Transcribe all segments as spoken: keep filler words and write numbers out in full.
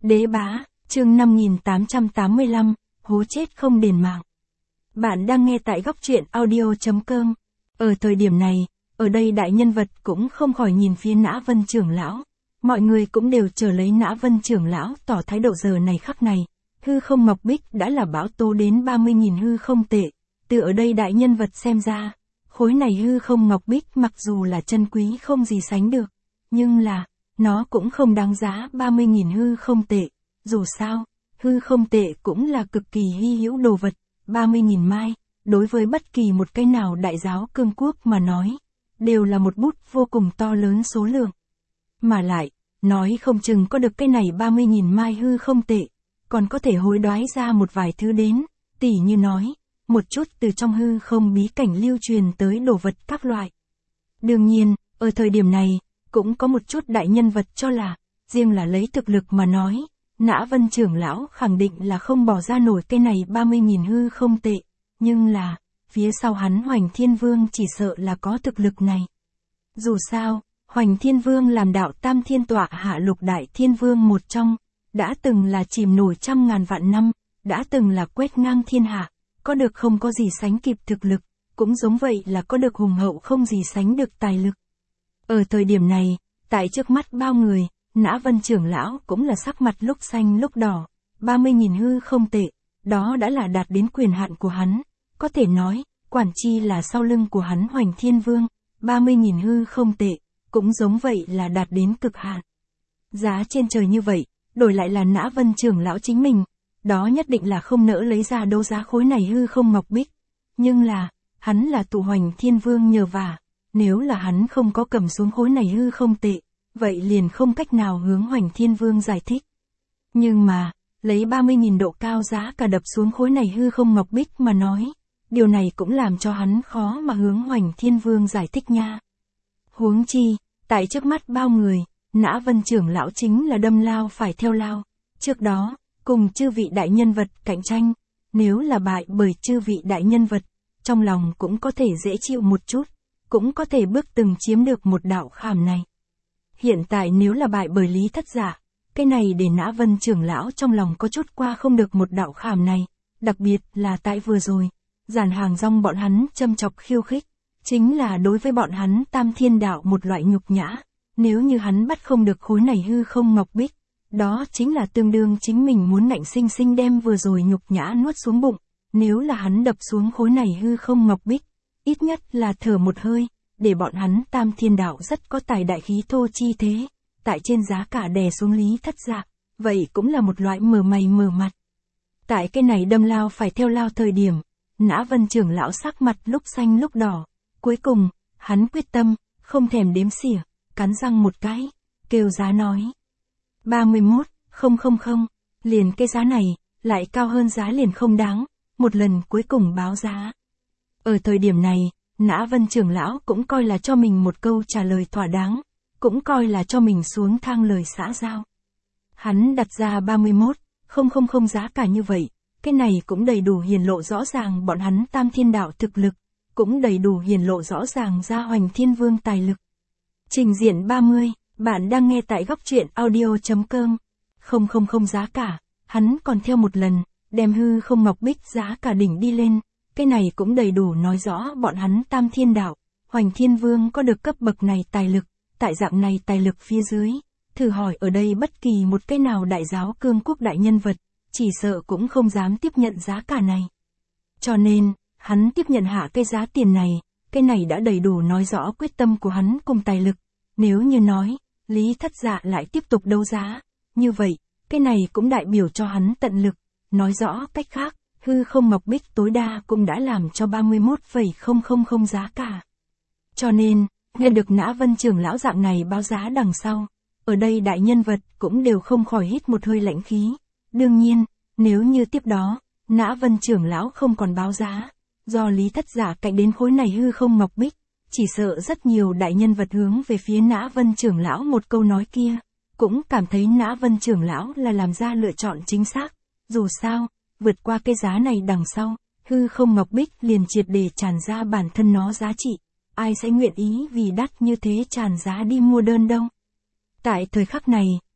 Đế bá, chương năm nghìn tám trăm tám mươi lăm, hố chết không đền mạng. Bạn đang nghe tại góc truyện audio chấm com. Ở thời điểm này, ở đây đại nhân vật cũng không khỏi nhìn phía Nã Vân trưởng lão. Mọi người cũng đều chờ lấy Nã Vân trưởng lão tỏ thái độ giờ này khắc này. Hư không ngọc bích đã là bão tố đến ba mươi nghìn hư không tệ. Từ ở đây đại nhân vật xem ra, khối này hư không ngọc bích mặc dù là chân quý không gì sánh được, nhưng là, nó cũng không đáng giá ba mươi nghìn hư không tệ. Dù sao, hư không tệ cũng là cực kỳ hy hữu đồ vật, ba mươi nghìn mai, đối với bất kỳ một cái nào đại giáo cương quốc mà nói, đều là một bút vô cùng to lớn số lượng. Mà lại, nói không chừng có được cái này ba mươi nghìn mai hư không tệ, còn có thể hối đoái ra một vài thứ đến, tỉ như nói, một chút từ trong hư không bí cảnh lưu truyền tới đồ vật các loại. Đương nhiên, ở thời điểm này, cũng có một chút đại nhân vật cho là, riêng là lấy thực lực mà nói, Nã Vân trưởng lão khẳng định là không bỏ ra nổi cái này ba mươi nghìn hư không tệ, nhưng là, phía sau hắn Hoành Thiên Vương chỉ sợ là có thực lực này. Dù sao, Hoành Thiên Vương làm đạo tam thiên tọa hạ lục đại thiên vương một trong, đã từng là chìm nổi trăm ngàn vạn năm, đã từng là quét ngang thiên hạ, có được không có gì sánh kịp thực lực, cũng giống vậy là có được hùng hậu không gì sánh được tài lực. Ở thời điểm này, tại trước mắt bao người, Nã Vân trưởng lão cũng là sắc mặt lúc xanh lúc đỏ, ba mươi nghìn hư không tệ, đó đã là đạt đến quyền hạn của hắn, có thể nói, quản chi là sau lưng của hắn Hoành Thiên Vương, ba mươi nghìn hư không tệ, cũng giống vậy là đạt đến cực hạn. Giá trên trời như vậy, đổi lại là Nã Vân trưởng lão chính mình, đó nhất định là không nỡ lấy ra đấu giá khối này hư không ngọc bích, nhưng là, hắn là tụ Hoành Thiên Vương nhờ vả, nếu là hắn không có cầm xuống khối này hư không tệ, vậy liền không cách nào hướng Hoành Thiên Vương giải thích. Nhưng mà, lấy ba mươi nghìn độ cao giá cả đập xuống khối này hư không ngọc bích mà nói, điều này cũng làm cho hắn khó mà hướng Hoành Thiên Vương giải thích nha. Huống chi, tại trước mắt bao người, Nã Vân trưởng lão chính là đâm lao phải theo lao, trước đó, cùng chư vị đại nhân vật cạnh tranh, nếu là bại bởi chư vị đại nhân vật, trong lòng cũng có thể dễ chịu một chút, cũng có thể bước từng chiếm được một đạo khảm này. Hiện tại nếu là bại bởi Lý Thất Dạ, cái này để Nã Vân trưởng lão trong lòng có chút qua không được một đạo khảm này, đặc biệt là tại vừa rồi, Giản Hàng Rong bọn hắn châm chọc khiêu khích, chính là đối với bọn hắn Tam Thiên Đạo một loại nhục nhã, nếu như hắn bắt không được khối này hư không ngọc bích, đó chính là tương đương chính mình muốn ngạnh sinh sinh đem vừa rồi nhục nhã nuốt xuống bụng, nếu là hắn đập xuống khối này hư không ngọc bích, ít nhất là thở một hơi, để bọn hắn Tam Thiên Đạo rất có tài đại khí thô chi thế, tại trên giá cả đè xuống Lý Thất Dạ, vậy cũng là một loại mở mày mở mặt. Tại cái này đâm lao phải theo lao thời điểm, Nã Vân trưởng lão sắc mặt lúc xanh lúc đỏ, cuối cùng, hắn quyết tâm, không thèm đếm xỉa, cắn răng một cái, kêu giá nói. ba mươi mốt nghìn, liền cái giá này, lại cao hơn giá liền không đáng, một lần cuối cùng báo giá. Ở thời điểm này, Nã Vân trưởng lão cũng coi là cho mình một câu trả lời thỏa đáng, cũng coi là cho mình xuống thang lời xã giao. Hắn đặt ra ba mươi mốt nghìn giá cả như vậy, cái này cũng đầy đủ hiển lộ rõ ràng bọn hắn Tam Thiên Đạo thực lực, cũng đầy đủ hiển lộ rõ ràng ra Hoành Thiên Vương tài lực. Trình diện ba mươi, bạn đang nghe tại góc truyện audio chấm com. Không không không giá cả, hắn còn theo một lần, đem hư không ngọc bích giá cả đỉnh đi lên, cái này cũng đầy đủ nói rõ bọn hắn Tam Thiên Đạo, Hoành Thiên Vương có được cấp bậc này tài lực, tại dạng này tài lực phía dưới, thử hỏi ở đây bất kỳ một cái nào đại giáo cương quốc đại nhân vật, chỉ sợ cũng không dám tiếp nhận giá cả này. Cho nên, hắn tiếp nhận hạ cái giá tiền này, cái này đã đầy đủ nói rõ quyết tâm của hắn cùng tài lực. Nếu như nói, Lý Thất Dạ lại tiếp tục đấu giá, như vậy, cái này cũng đại biểu cho hắn tận lực, nói rõ cách khác, hư không ngọc bích tối đa cũng đã làm cho ba mươi mốt nghìn giá cả. Cho nên, nghe được Nã Vân trưởng lão dạng này báo giá đằng sau, ở đây đại nhân vật cũng đều không khỏi hít một hơi lạnh khí. Đương nhiên, nếu như tiếp đó, Nã Vân trưởng lão không còn báo giá, do Lý Thất Dạ cạnh đến khối này hư không ngọc bích, chỉ sợ rất nhiều đại nhân vật hướng về phía Nã Vân trưởng lão một câu nói kia, cũng cảm thấy Nã Vân trưởng lão là làm ra lựa chọn chính xác. Dù sao, vượt qua cái giá này đằng sau, hư không ngọc bích liền triệt để tràn ra bản thân nó giá trị, ai sẽ nguyện ý vì đắt như thế tràn giá đi mua đơn đâu. Tại thời khắc này,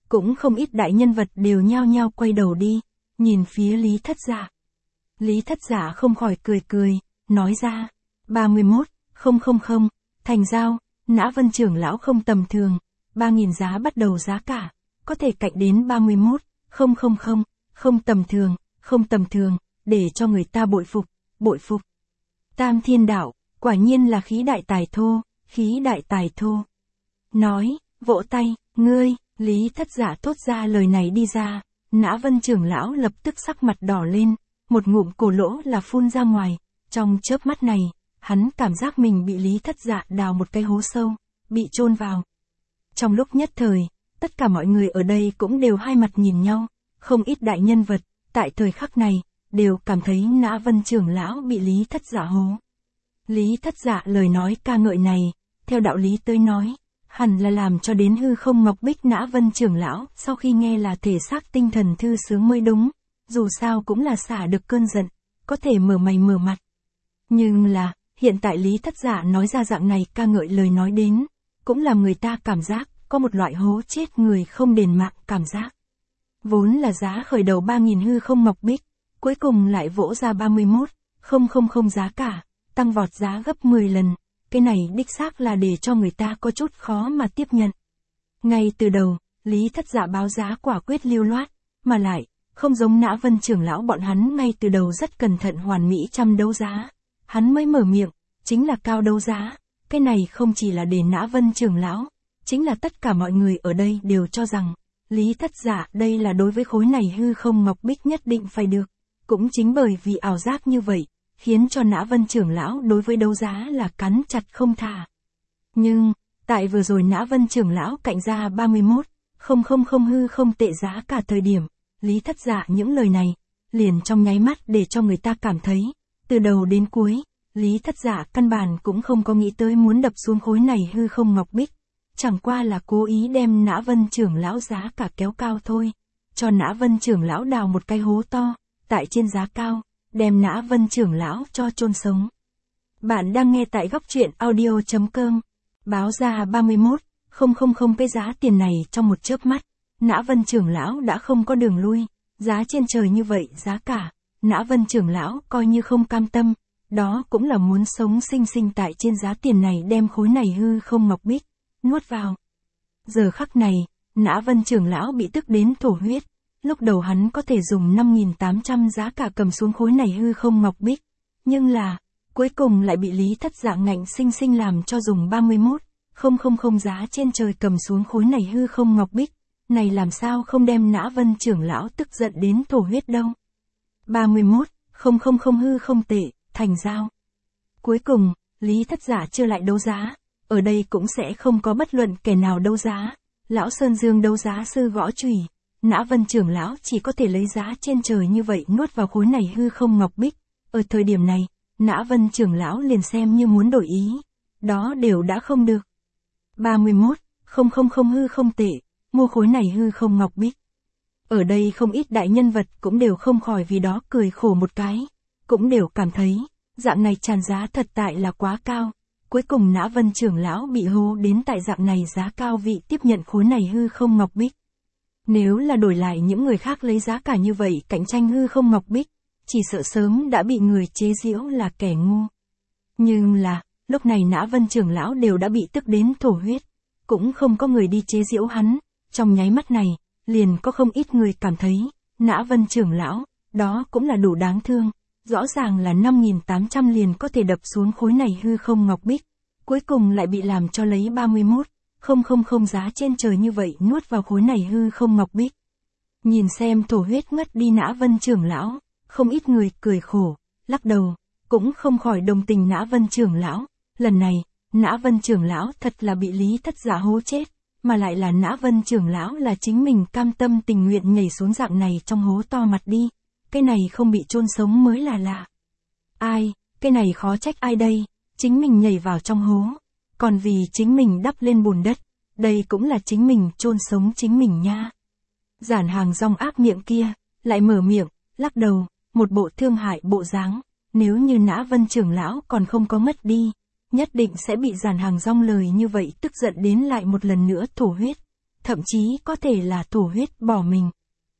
cũng không ít đại nhân vật đều nhao nhao quay đầu đi, nhìn phía Lý Thất Dạ. Lý Thất Dạ không khỏi cười cười, nói ra, ba mươi mốt, không không không, thành giao, Nã Vân trưởng lão không tầm thường, ba nghìn giá bắt đầu giá cả, có thể cạnh đến ba mươi mốt, không không không, không tầm thường, không tầm thường, để cho người ta bội phục, bội phục. Tam Thiên Đạo, quả nhiên là khí đại tài thô, khí đại tài thô. Nói, vỗ tay, ngươi, Lý Thất Dạ thốt ra lời này đi ra, Nã Vân trưởng lão lập tức sắc mặt đỏ lên, một ngụm cổ lỗ là phun ra ngoài, trong chớp mắt này, hắn cảm giác mình bị Lý Thất Dạ đào một cái hố sâu, bị chôn vào. Trong lúc nhất thời, tất cả mọi người ở đây cũng đều hai mặt nhìn nhau, không ít đại nhân vật, tại thời khắc này, đều cảm thấy Nã Vân trưởng lão bị Lý Thất Dạ hố. Lý Thất Dạ lời nói ca ngợi này, theo đạo lý tới nói, hẳn là làm cho đến hư không ngọc bích Nã Vân trưởng lão, sau khi nghe là thể xác tinh thần thư sướng mới đúng, dù sao cũng là xả được cơn giận, có thể mở mày mở mặt. Nhưng là, hiện tại Lý Thất Dạ nói ra dạng này ca ngợi lời nói đến, cũng làm người ta cảm giác, có một loại hố chết người không đền mạng cảm giác. Vốn là giá khởi đầu ba nghìn hư không ngọc bích, cuối cùng lại vỗ ra ba mươi mốt, không không không giá cả, tăng vọt giá gấp mười lần, cái này đích xác là để cho người ta có chút khó mà tiếp nhận. Ngay từ đầu, Lý Thất Dạ báo giá quả quyết lưu loát, mà lại, không giống Nã Vân trưởng lão bọn hắn ngay từ đầu rất cẩn thận hoàn mỹ chăm đấu giá. Hắn mới mở miệng, chính là cao đấu giá, cái này không chỉ là để Nã Vân trưởng lão, chính là tất cả mọi người ở đây đều cho rằng, Lý Thất Dạ đây là đối với khối này hư không ngọc bích nhất định phải được. Cũng chính bởi vì ảo giác như vậy, khiến cho Nã Vân trưởng lão đối với đấu giá là cắn chặt không thả. Nhưng, tại vừa rồi Nã Vân trưởng lão cạnh ra ba mươi mốt, không không không hư không tệ giá cả thời điểm, Lý Thất Dạ những lời này, liền trong nháy mắt để cho người ta cảm thấy, từ đầu đến cuối, Lý Thất Dạ căn bản cũng không có nghĩ tới muốn đập xuống khối này hư không ngọc bích, chẳng qua là cố ý đem Nã Vân trưởng lão giá cả kéo cao thôi, cho Nã Vân trưởng lão đào một cái hố to, tại trên giá cao, đem Nã Vân trưởng lão cho chôn sống. Bạn đang nghe tại góc truyện audio chấm com, báo ra ba mươi mốt, không không không cái giá tiền này trong một chớp mắt, Nã Vân trưởng lão đã không có đường lui, giá trên trời như vậy giá cả, Nã Vân trưởng lão coi như không cam tâm, đó cũng là muốn sống sinh sinh tại trên giá tiền này đem khối này hư không ngọc bích, nuốt vào. Giờ khắc này, Nã Vân trưởng lão bị tức đến thổ huyết, lúc đầu hắn có thể dùng năm nghìn tám trăm giá cả cầm xuống khối này hư không ngọc bích, nhưng là, cuối cùng lại bị Lý Thất Dạ ngạnh sinh sinh làm cho dùng ba mươi mốt, không không không giá trên trời cầm xuống khối này hư không ngọc bích, này làm sao không đem Nã Vân trưởng lão tức giận đến thổ huyết đâu. ba mươi mốt, không không không hư không tệ, thành giao. Cuối cùng, Lý Thất Dạ chưa lại đấu giá, ở đây cũng sẽ không có bất luận kẻ nào đấu giá, lão Sơn Dương đấu giá sư gõ chùy, Nã Vân trưởng lão chỉ có thể lấy giá trên trời như vậy nuốt vào khối này hư không ngọc bích, ở thời điểm này, Nã Vân trưởng lão liền xem như muốn đổi ý, đó đều đã không được. ba mươi mốt, không không không hư không tệ, mua khối này hư không ngọc bích. Ở đây không ít đại nhân vật cũng đều không khỏi vì đó cười khổ một cái, cũng đều cảm thấy, dạng này tràn giá thật tại là quá cao, cuối cùng Nã Vân trưởng lão bị hô đến tại dạng này giá cao vị tiếp nhận khối này hư không ngọc bích. Nếu là đổi lại những người khác lấy giá cả như vậy cạnh tranh hư không ngọc bích, chỉ sợ sớm đã bị người chế giễu là kẻ ngu. Nhưng là, lúc này Nã Vân trưởng lão đều đã bị tức đến thổ huyết, cũng không có người đi chế giễu hắn, trong nháy mắt này, liền có không ít người cảm thấy, Nã Vân trưởng lão, đó cũng là đủ đáng thương, rõ ràng là năm nghìn tám trăm liền có thể đập xuống khối này hư không ngọc bích, cuối cùng lại bị làm cho lấy ba mươi mốt, không không không giá trên trời như vậy nuốt vào khối này hư không ngọc bích. Nhìn xem thổ huyết ngất đi Nã Vân trưởng lão, không ít người cười khổ, lắc đầu, cũng không khỏi đồng tình Nã Vân trưởng lão, lần này, Nã Vân trưởng lão thật là bị Lý Thất Dạ hố chết, mà lại là Nã Vân trưởng lão là chính mình cam tâm tình nguyện nhảy xuống dạng này trong hố to mặt đi, cái này không bị chôn sống mới là lạ. Ai, cái này khó trách ai đây, chính mình nhảy vào trong hố, còn vì chính mình đắp lên bùn đất, đây cũng là chính mình chôn sống chính mình nha. Giản Hàng Rong ác miệng kia, lại mở miệng, lắc đầu, một bộ thương hại bộ dáng, nếu như Nã Vân trưởng lão còn không có mất đi, nhất định sẽ bị Giản Hàng Rong lời như vậy tức giận đến lại một lần nữa thổ huyết. thậm chí có thể là thổ huyết bỏ mình.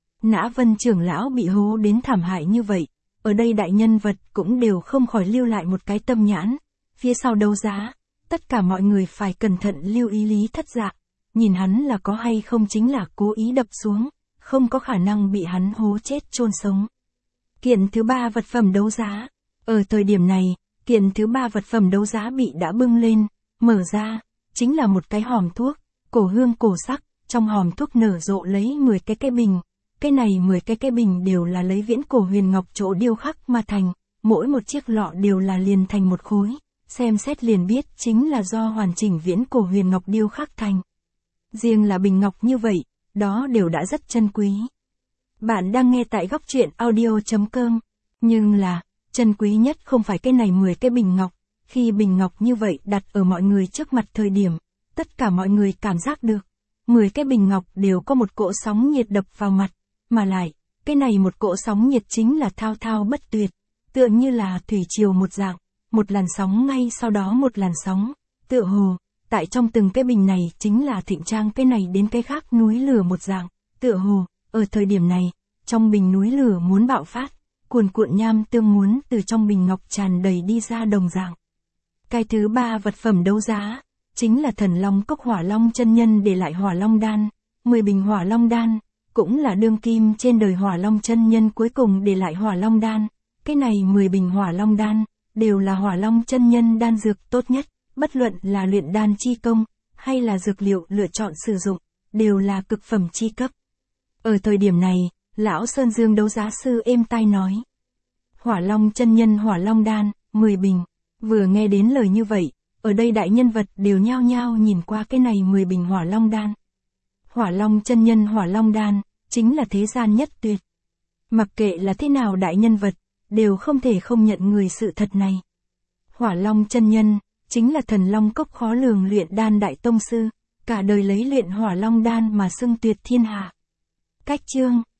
Nã Vân trưởng lão bị hố đến thảm hại như vậy, ở đây đại nhân vật cũng đều không khỏi lưu lại một cái tâm nhãn. Phía sau đấu giá, tất cả mọi người phải cẩn thận lưu ý Lý Thất Dạ, nhìn hắn là có hay không chính là cố ý đập xuống, không có khả năng bị hắn hố chết chôn sống. Kiện thứ ba vật phẩm đấu giá. Ở thời điểm này, kiện thứ ba vật phẩm đấu giá bị đã bưng lên, mở ra, chính là một cái hòm thuốc, cổ hương cổ sắc, trong hòm thuốc nở rộ lấy mười cái cái bình. Cái này mười cái cái bình đều là lấy viễn cổ huyền ngọc chỗ điêu khắc mà thành, mỗi một chiếc lọ đều là liền thành một khối, xem xét liền biết chính là do hoàn chỉnh viễn cổ huyền ngọc điêu khắc thành. Riêng là bình ngọc như vậy, đó đều đã rất chân quý. Bạn đang nghe tại góc truyện audio chấm com, nhưng là, chân quý nhất không phải cái này mười cái bình ngọc, khi bình ngọc như vậy đặt ở mọi người trước mặt thời điểm, tất cả mọi người cảm giác được, mười cái bình ngọc đều có một cỗ sóng nhiệt đập vào mặt, mà lại, cái này một cỗ sóng nhiệt chính là thao thao bất tuyệt, tựa như là thủy triều một dạng, một làn sóng ngay sau đó một làn sóng, tựa hồ, tại trong từng cái bình này chính là thịnh trang cái này đến cái khác núi lửa một dạng, tựa hồ, ở thời điểm này, trong bình núi lửa muốn bạo phát, cuồn cuộn nham tương muốn từ trong bình ngọc tràn đầy đi ra đồng dạng. Cái thứ ba vật phẩm đấu giá, chính là thần long cốc hỏa long chân nhân để lại hỏa long đan, mười bình hỏa long đan, cũng là đương kim trên đời hỏa long chân nhân cuối cùng để lại hỏa long đan, cái này mười bình hỏa long đan, đều là hỏa long chân nhân đan dược tốt nhất, bất luận là luyện đan chi công, hay là dược liệu lựa chọn sử dụng, đều là cực phẩm chi cấp. Ở thời điểm này, lão Sơn Dương đấu giá sư êm tai nói. Hỏa long chân nhân hỏa long đan, mười bình, vừa nghe đến lời như vậy, ở đây đại nhân vật đều nhao nhao nhìn qua cái này mười bình hỏa long đan. Hỏa long chân nhân hỏa long đan, chính là thế gian nhất tuyệt. Mặc kệ là thế nào đại nhân vật, đều không thể không nhận người sự thật này. Hỏa long chân nhân, chính là thần long cốc khó lường luyện đan đại tông sư, cả đời lấy luyện hỏa long đan mà xưng tuyệt thiên hạ. Cách chương,